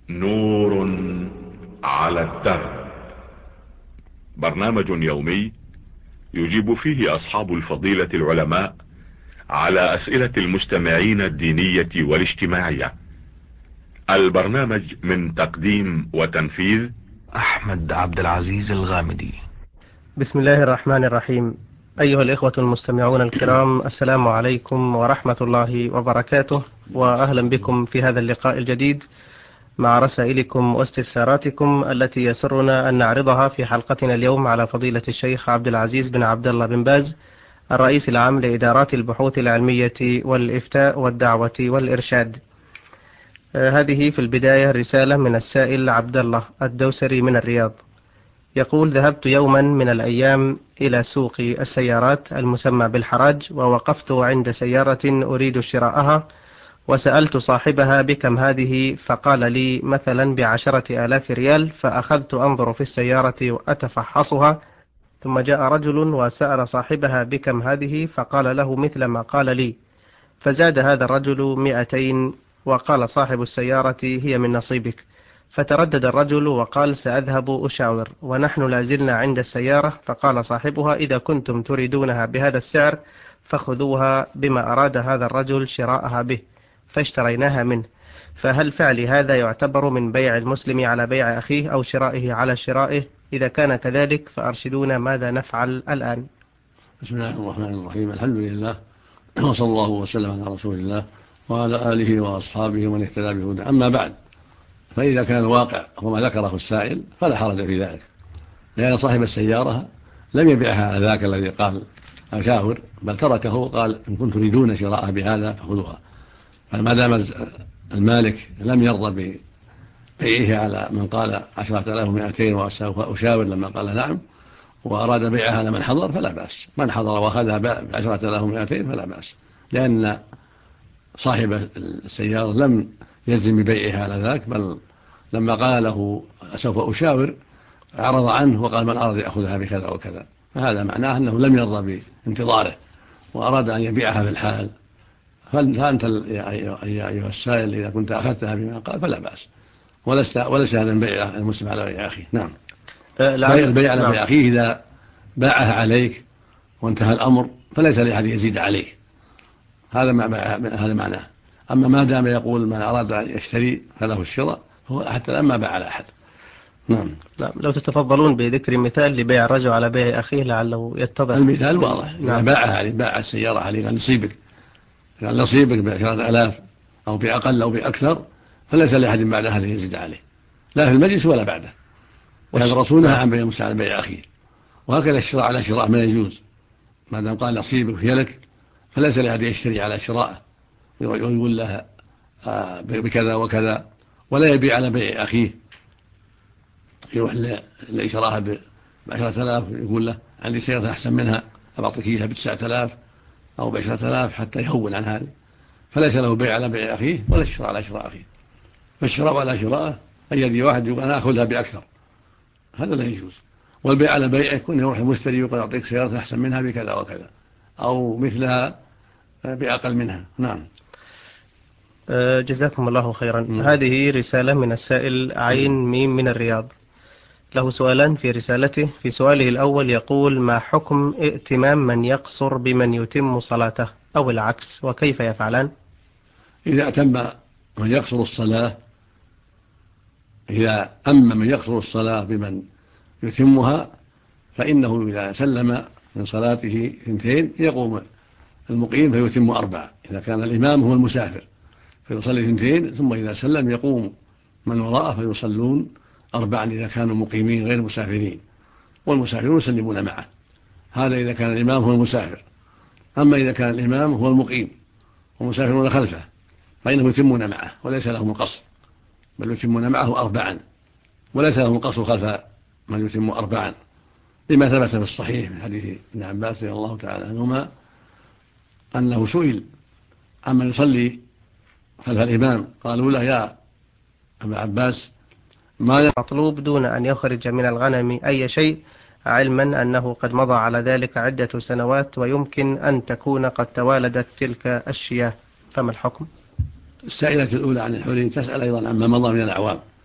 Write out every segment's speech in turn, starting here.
نور على الدرب. برنامج يومي يجيب فيه أصحاب الفضيلة العلماء على أسئلة المستمعين الدينية والاجتماعية. البرنامج من تقديم وتنفيذ أحمد عبد العزيز الغامدي. بسم الله الرحمن الرحيم. أيها الإخوة المستمعون الكرام، السلام عليكم ورحمة الله وبركاته، وأهلا بكم في هذا اللقاء الجديد مع رسائلكم واستفساراتكم التي يسرنا أن نعرضها في حلقتنا اليوم على فضيلة الشيخ عبد العزيز بن عبد الله بن باز، الرئيس العام لإدارات البحوث العلمية والإفتاء والدعوة والإرشاد. هذه في البداية رسالة من السائل عبد الله الدوسري من الرياض، يقول: ذهبت يوما من الأيام إلى سوق السيارات المسمى بالحراج، ووقفت عند سيارة أريد شراءها، وسألت صاحبها بكم هذه، فقال لي مثلا ب10,000 ريال. فأخذت أنظر في السيارة وأتفحصها، ثم جاء رجل وسأل صاحبها بكم هذه، فقال له مثل ما قال لي، فزاد هذا الرجل 200، وقال صاحب السيارة هي من نصيبك. فتردد الرجل وقال سأذهب أشاور، ونحن لازلنا عند السيارة، فقال صاحبها إذا كنتم تريدونها بهذا السعر فخذوها بما أراد هذا الرجل شراءها به، فاشتريناها منه. فهل فعل هذا يعتبر من بيع المسلم على بيع أخيه أو شرائه على شرائه؟ إذا كان كذلك فأرشدونا ماذا نفعل الآن؟ بسم الله الرحمن الرحيم. الحمد لله، وصلى الله وسلم على رسول الله وعلى آله وأصحابه ومن اهتدى بهداه. أما بعد، فإذا كان الواقع هو ما ذكره السائل فلا حرج في ذلك، لأن صاحب السيارة لم يبيعها على ذاك الذي قال أشاور، بل تركه وقال إن كنتم تريدون شراءها بهذا فخذوها. فما دام المالك لم يرضى ببيعه على من قال 10,200 وسوف أشاور لما قال نعم، وأراد بيعها على من حضر فلا بأس. من حضر وأخذها ب10,200 فلا بأس، لأن صاحب السيارة لم يلزم ببيعها على ذاك، بل لما قال له سوف أشاور عرض عنه وقال من أراد يأخذها بكذا وكذا، فهذا معناه أنه لم يرضى بانتظاره وأراد أن يبيعها في الحال. فأنت يا أيها السائل إذا كنت أخذتها بما قال فلا بأس، وليس هذا البيع المسلم على بيع أخيه. نعم، البيع على بيع أخيه إذا باعها عليك وانتهى الأمر فليس لأحد يزيد عليك، هذا معناه. أما ما دام يقول من أراد أن يشتري فله الشراء، هو حتى لما باع على أحد. نعم. لو تتفضلون بذكر مثال لبيع الرجل على بيع أخيه لعله يتضح. المثال واضح. إذا باعها عليه، باع السيارة عليه قال نصيبك ب10,000 أو بأقل أو بأكثر، فليس لأحد بعد هذا يزيد عليه، لا في المجلس ولا بعده. وهذا الرسول نهى عن بيع المسلم على بيع أخيه. وهكذا الشراء على شراء ما يجوز، ما دام قال نصيبك هي لك، فليس لأحد يشتري على شراءه ويقول لها بكذا وكذا، ولا يبيع على بيع أخيه، يروح اللي شراها ب10,000 يقول له عندي سيارة أحسن منها أبعطيك إياها ب9,000 أو ب10,000 حتى يهون عن هذه، فليس له بيع على بيع أخيه ولا الشراء على شراء أخيه. فالشراء على شراءه أن يجي واحد يقول أنا أخذها بأكثر، هذا لا يجوز. والبيع على بيع يكون يروح المشتري يقول أعطيك سيارة أحسن منها بكذا وكذا أو مثلها بأقل منها. نعم. جزاكم الله خيرا. هذه رسالة من السائل عين ميم من الرياض، له سؤالان في رسالته. في سؤاله الأول يقول: ما حكم ائتمام من يقصر بمن يتم صلاته أو العكس، وكيف يفعلان؟ إذا أتم من يقصر الصلاة، إذا أما من يقصر الصلاة بمن يتمها، فإنه إذا سلم من صلاته 2 يقوم المقيم فيتم 4. إذا كان الإمام هو المسافر فيصلي 2، ثم إذا سلم يقوم من وراءه فيصلون 4 إذا كانوا مقيمين غير مسافرين، والمسافرون يسلمون معه. هذا إذا كان الإمام هو المسافر. أما إذا كان الإمام هو المقيم والمسافرون خلفه فإنهم يتمون معه وليس لهم القصر، بل يتمون معه 4، وليس لهم القصر خلف من يتم 4، لما ثبت في الصحيح من حديث ابن عباس رضي الله تعالى عنهما أنه سئل عمن يصلي خلف الإمام، قالوا له يا أبا عباس ما مطلوب دون أن يخرج من الغنم أي شيء، علما أنه قد مضى على ذلك عدة سنوات ويمكن أن تكون قد توالدت تلك الشياه، فما الحكم؟ السائلة الأولى عن الحلي تسأل أيضا عما مضى من الأعوام،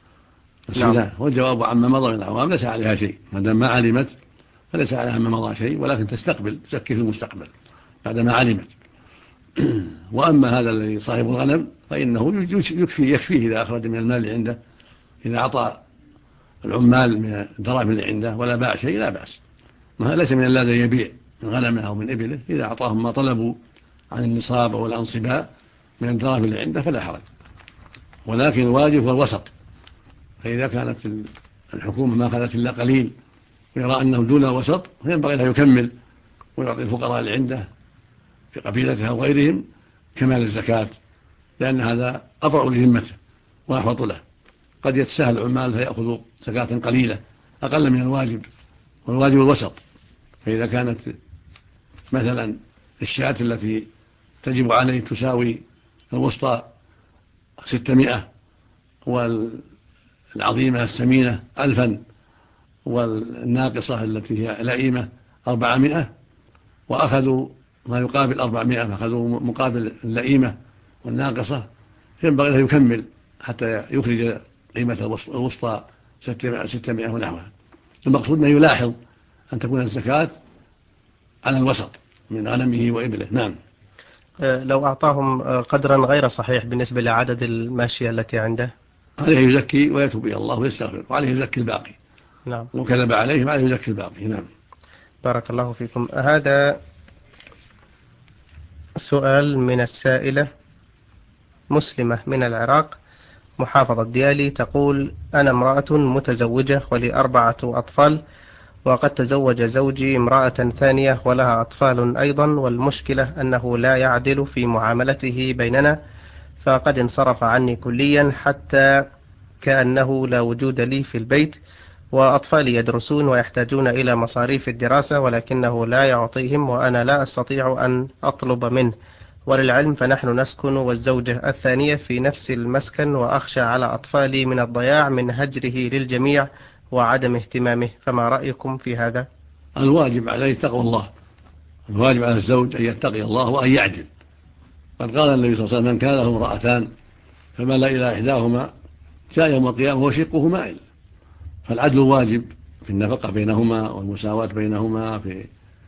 السيناء. والجواب عما مضى من العوام ليس عليها شيء، ما دام ما علمت فليس عليها ما مضى شيء، ولكن تستقبل تزكي في المستقبل بعد ما علمت. وأما هذا الذي صاحب الغنم فإنه يكفيه إذا أخرج من المال اللي عنده، إذا أعطى العمال من الدراهم اللي عنده ولا باع شيء لا بأس. ليس من اللازم يبيع من غنمه أو من إبله، إذا أعطاهم ما طلبوا عن النصاب أو الأنصباء من الدراهم اللي عنده فلا حرج. ولكن الواجب هو الوسط، فإذا كانت الحكومة ما أخذت إلا قليل ويرى أنه دون الوسط فينبغي له يكمل ويعطي الفقراء اللي عنده في قبيلتها وغيرهم كمال الزكاة، لأن هذا أبرأ لذمته وأحوط له. قد يتساهل العمال فيأخذوا زكاة قليلة أقل من الواجب، والواجب الوسط. فإذا كانت مثلا الشاة التي تجب عليه تساوي الوسطى 600 والعظيمة السمينة 1000 والناقصة التي هي لئيمة 400، وأخذوا ما يقابل 400 فأخذوا مقابل اللئيمة والناقصة، ينبغي له يكمل حتى يخرج قيمة الوسطى 600 ونحوها. المقصود أنه يلاحظ أن تكون الزكاة على الوسط من غنمه وإبله. نعم. لو أعطاهم قدرا غير صحيح بالنسبة لعدد الماشية التي عنده عليه يزكي ويتوب إلى الله ويستغفر، وعليه يزكي الباقي. نعم. وكذب عليه فعليه يزكي الباقي. نعم. بارك الله فيكم. هذا سؤال من السائلة مسلمة من العراق محافظة ديالي، تقول: أنا امرأة متزوجة ولي 4 أطفال، وقد تزوج زوجي امرأة ثانية ولها أطفال أيضا، والمشكلة أنه لا يعدل في معاملته بيننا، فقد انصرف عني كليا حتى كأنه لا وجود لي في البيت، وأطفالي يدرسون ويحتاجون إلى مصاريف الدراسة ولكنه لا يعطيهم، وأنا لا أستطيع أن أطلب منه. وللعلم فنحن نسكن والزوجة الثانية في نفس المسكن، وأخشى على أطفالي من الضياع من هجره للجميع وعدم اهتمامه، فما رأيكم في هذا؟ الواجب عليه تقوى الله، الواجب على الزوج أن يتقي الله وأن يعدل. قد قال النبي صلى الله عليه وسلم: من كان له امرأتان فمال إلى إحداهما جاء يوم القيامة وشقه مائل. فالعدل واجب في النفقة بينهما والمساواة بينهما في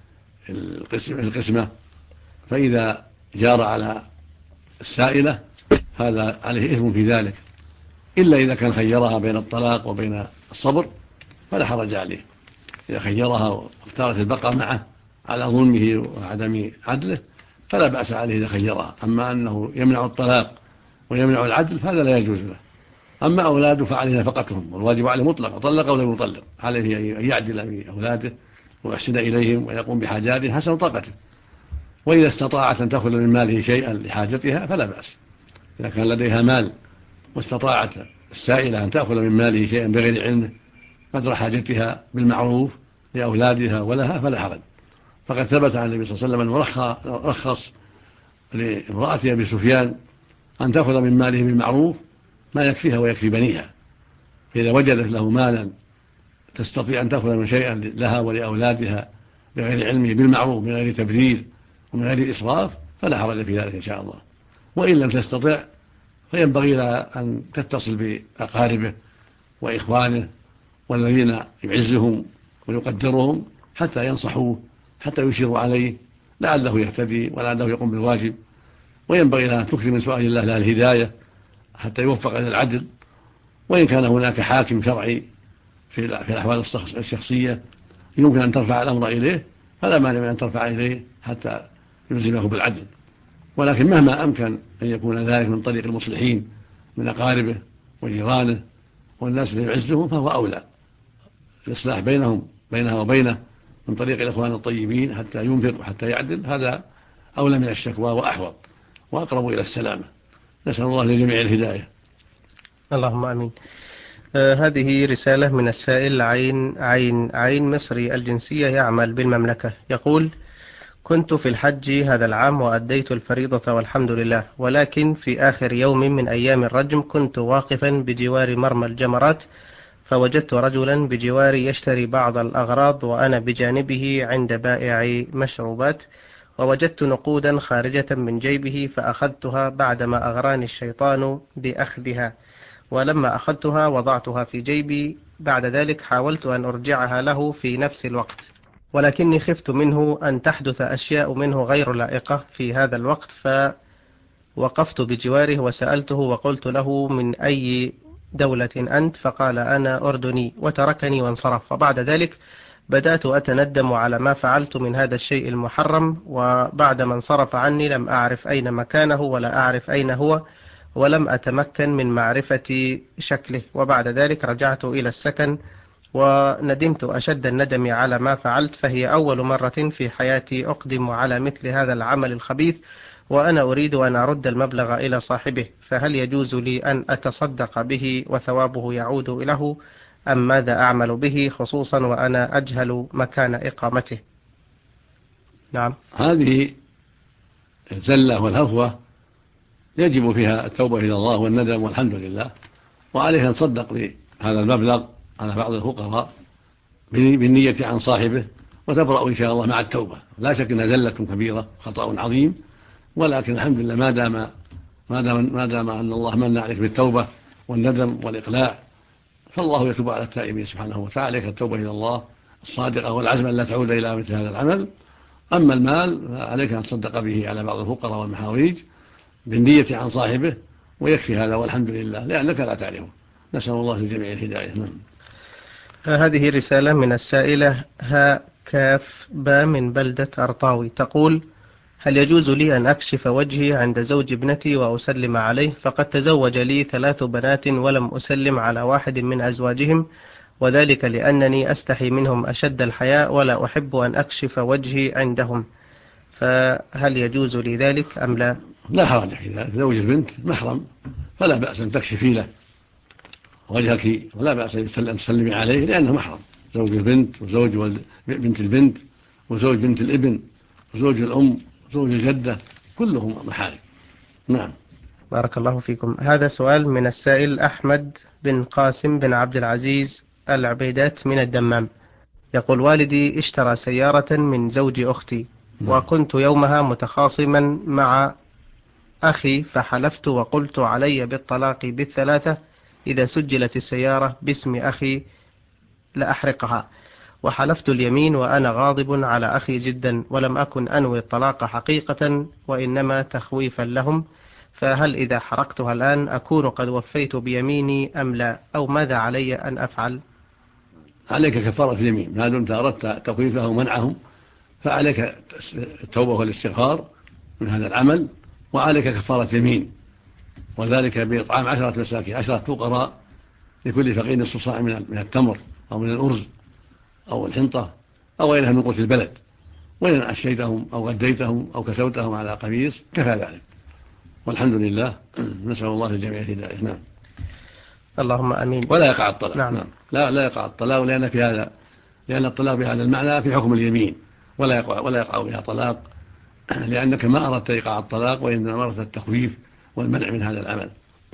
القسمة. فإذا جار على السائلة هذا عليه إثم في ذلك، إلا إذا كان خيرها بين الطلاق وبين الصبر فلا حرج عليه. إذا خيرها واختارت البقاء معه على ظلمه وعدم عدله فلا بأس عليه إذا خيرها. أما أنه يمنع الطلاق ويمنع العدل فهذا لا يجوز له. أما أولاده فعليه نفقتهم، والواجب عليه مطلق، طلق أو لم يطلق عليه أن يعدل في أولاده ويحسن إليهم ويقوم بحاجاتهم حسب طاقته. وإذا استطاعت أن تأخذ من ماله شيئا لحاجتها فلا بأس. إذا كان لديها مال واستطاعت السائلة أن تأخذ من ماله شيئا بغير علمه قدر حاجتها بالمعروف لأولادها ولها فلا حرج. فقد ثبت عن النبي صلى الله عليه وسلم أنه رخص لامرأة أبي سفيان أن تأخذ من ماله بالمعروف ما يكفيها ويكفي بنيها. فإذا وجدت له مالا تستطيع أن تأخذ من شيئا لها ولأولادها بغير علمه بالمعروف من غير تبذير ومن غير إسراف فلا حرج في ذلك إن شاء الله. وإن لم تستطع فينبغي لها أن تتصل بأقاربه وإخوانه والذين يعزهم ويقدرهم حتى ينصحوه، حتى يشيروا عليه لعله يهتدي ولعله يقوم بالواجب. وينبغي لها أن تكثر من سؤال الله لها الهداية حتى يوفق إلى العدل. وإن كان هناك حاكم شرعي في الأحوال الشخصية يمكن أن ترفع الأمر إليه فلا مانع من أن ترفع إليه حتى يلزمه بالعدل. ولكن مهما أمكن أن يكون ذلك من طريق المصلحين من أقاربه وجيرانه والناس اللي يعزهم فهو أولى. الإصلاح بينها وبينه من طريق الإخوان الطيبين حتى ينفق وحتى يعدل، هذا أولى من الشكوى وأحوط وأقرب إلى السلامة. نسأل الله لجميع الهداية. اللهم آمين. هذه رسالة من السائل عين مصري الجنسية يعمل بالمملكة، يقول: كنت في الحج هذا العام وأديت الفريضة والحمد لله، ولكن في آخر يوم من أيام الرجم كنت واقفا بجوار مرمى الجمرات، فوجدت رجلا بجواري يشتري بعض الأغراض وأنا بجانبه عند بائع مشروبات، ووجدت نقودا خارجة من جيبه فأخذتها بعدما أغراني الشيطان بأخذها، ولما أخذتها وضعتها في جيبي. بعد ذلك حاولت أن أرجعها له في نفس الوقت، ولكني خفت منه أن تحدث أشياء منه غير لائقة في هذا الوقت، فوقفت بجواره وسألته وقلت له: من أي دولة أنت؟ فقال: أنا أردني، وتركني وانصرف. وبعد ذلك بدأت أتندم على ما فعلت من هذا الشيء المحرم، وبعد ما انصرف عني لم أعرف أين مكانه ولا أعرف أين هو، ولم أتمكن من معرفة شكله. وبعد ذلك رجعت إلى السكن وندمت أشد الندم على ما فعلت، فهي أول مرة في حياتي أقدم على مثل هذا العمل الخبيث، وأنا أريد أن أرد المبلغ إلى صاحبه، فهل يجوز لي أن أتصدق به وثوابه يعود له، أم ماذا أعمل به، خصوصا وأنا أجهل مكان إقامته؟ نعم. هذه الزلة والهفوة يجب فيها التوبة إلى الله والندم والحمد لله، وعليه أن تصدق بهذا المبلغ على بعض الفقراء بالنية عن صاحبه، وتبرأ إن شاء الله مع التوبة. لا شك أنها زلة كبيرة، خطأ عظيم، ولكن الحمد لله ما دام أن الله من عليك بالتوبة والندم والإقلاع، فالله يتوب على التائبين سبحانه وتعالى. عليك التوبة إلى الله الصادقة والعزم أن لا تعود إلى مثل هذا العمل. أما المال فعليك أن تصدق به على بعض الفقراء والمحاويج بالنية عن صاحبه، ويكفي هذا والحمد لله، لأنك لا تعرفه. نسأل الله للجميع الهداية. هذه رسالة من السائلة ها كاف با من بلدة أرطاوي، تقول: هل يجوز لي أن أكشف وجهي عند زوج ابنتي وأسلم عليه؟ فقد تزوج لي 3 بنات ولم أسلم على واحد من أزواجهم، وذلك لأنني أستحي منهم أشد الحياء ولا أحب أن أكشف وجهي عندهم، فهل يجوز لي ذلك أم لا؟ لا حرج في ذلك، زوج البنت محرم فلا بأس أن تكشفي له وجهك، ولا بأس أن تسلمي عليه لأنه محرم. زوج البنت وزوج بنت البنت وزوج بنت الابن وزوج الأم وزوج الجدة كلهم محارم. نعم. بارك الله فيكم. هذا سؤال من السائل أحمد بن قاسم بن عبد العزيز العبيدات من الدمام، يقول: والدي اشترى سيارة من زوج أختي، وكنت يومها متخاصما مع أخي، فحلفت وقلت علي بالطلاق بالثلاثة إذا سجلت السيارة باسم أخي لأحرقها، وحلفت اليمين وأنا غاضب على أخي جدا، ولم أكن أنوي الطلاق حقيقة وإنما تخويفا لهم، فهل إذا حرقتها الآن أكون قد وفيت بيميني أم لا، أو ماذا علي أن أفعل؟ عليك كفارة اليمين، ما دمت أردت تخويفه ومنعهم فعليك التوبة والاستغفار من هذا العمل، وعليك كفارة يمين، وذلك بإطعام 10 مساكين 10 فقراء لكل فقير نصف صاع من التمر أو من الأرز أو الحنطة أو غيرها من قوت البلد، وإن أشيتهم أو غديتهم أو كسوتهم على قميص كفى ذلك، والحمد لله. نسأل الله للجميع الهداية. نعم. اللهم أمين. ولا يقع الطلاق. نعم. لا يقع الطلاق، لأن الطلاق بهذا المعنى في حكم اليمين، ولا يقع بها طلاق، لأنك ما أردت إيقاع الطلاق، وإنما أردت التخويف والمنع من هذا العمل.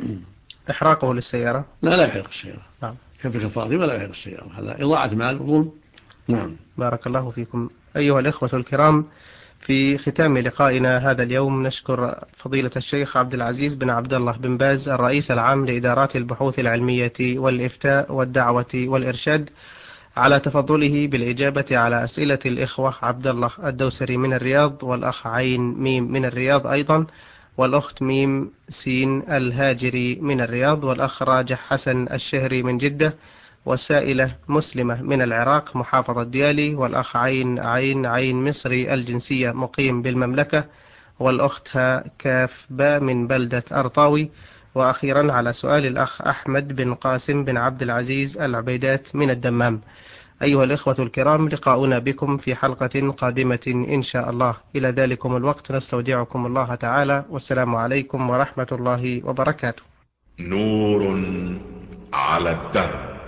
إحراقه للسيارة؟ لا يحرق السيارة. نعم. كفي كفارة ولا يحرق السيارة، هذا إضاعة مال وظلم. نعم. بارك الله فيكم. أيها الإخوة الكرام، في ختام لقائنا هذا اليوم نشكر فضيلة الشيخ عبد العزيز بن عبد الله بن باز الرئيس العام لإدارات البحوث العلمية والإفتاء والدعوة والإرشاد على تفضله بالإجابة على أسئلة الإخوة عبد الله الدوسري من الرياض، والأخ عين ميم من الرياض أيضا، والأخت ميم سين الهاجري من الرياض، والأخ راجح حسن الشهري من جدة، والسائلة مسلمة من العراق محافظة ديالي، والأخ عين مصري الجنسية مقيم بالمملكة، والأخت كاف با من بلدة أرطاوي، وأخيرا على سؤال الأخ أحمد بن قاسم بن عبد العزيز العبيدات من الدمام. أيها الإخوة الكرام، لقاؤنا بكم في حلقة قادمة إن شاء الله. إلى ذلكم الوقت نستودعكم الله تعالى، والسلام عليكم ورحمة الله وبركاته. نور على الدرب،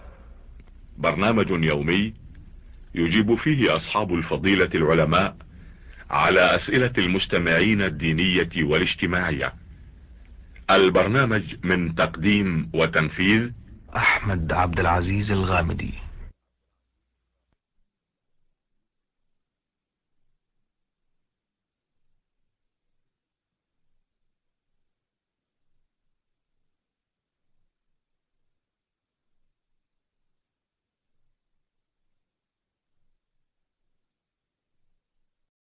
برنامج يومي يجيب فيه أصحاب الفضيلة العلماء على أسئلة المستمعين الدينية والاجتماعية. البرنامج من تقديم وتنفيذ أحمد عبد العزيز الغامدي.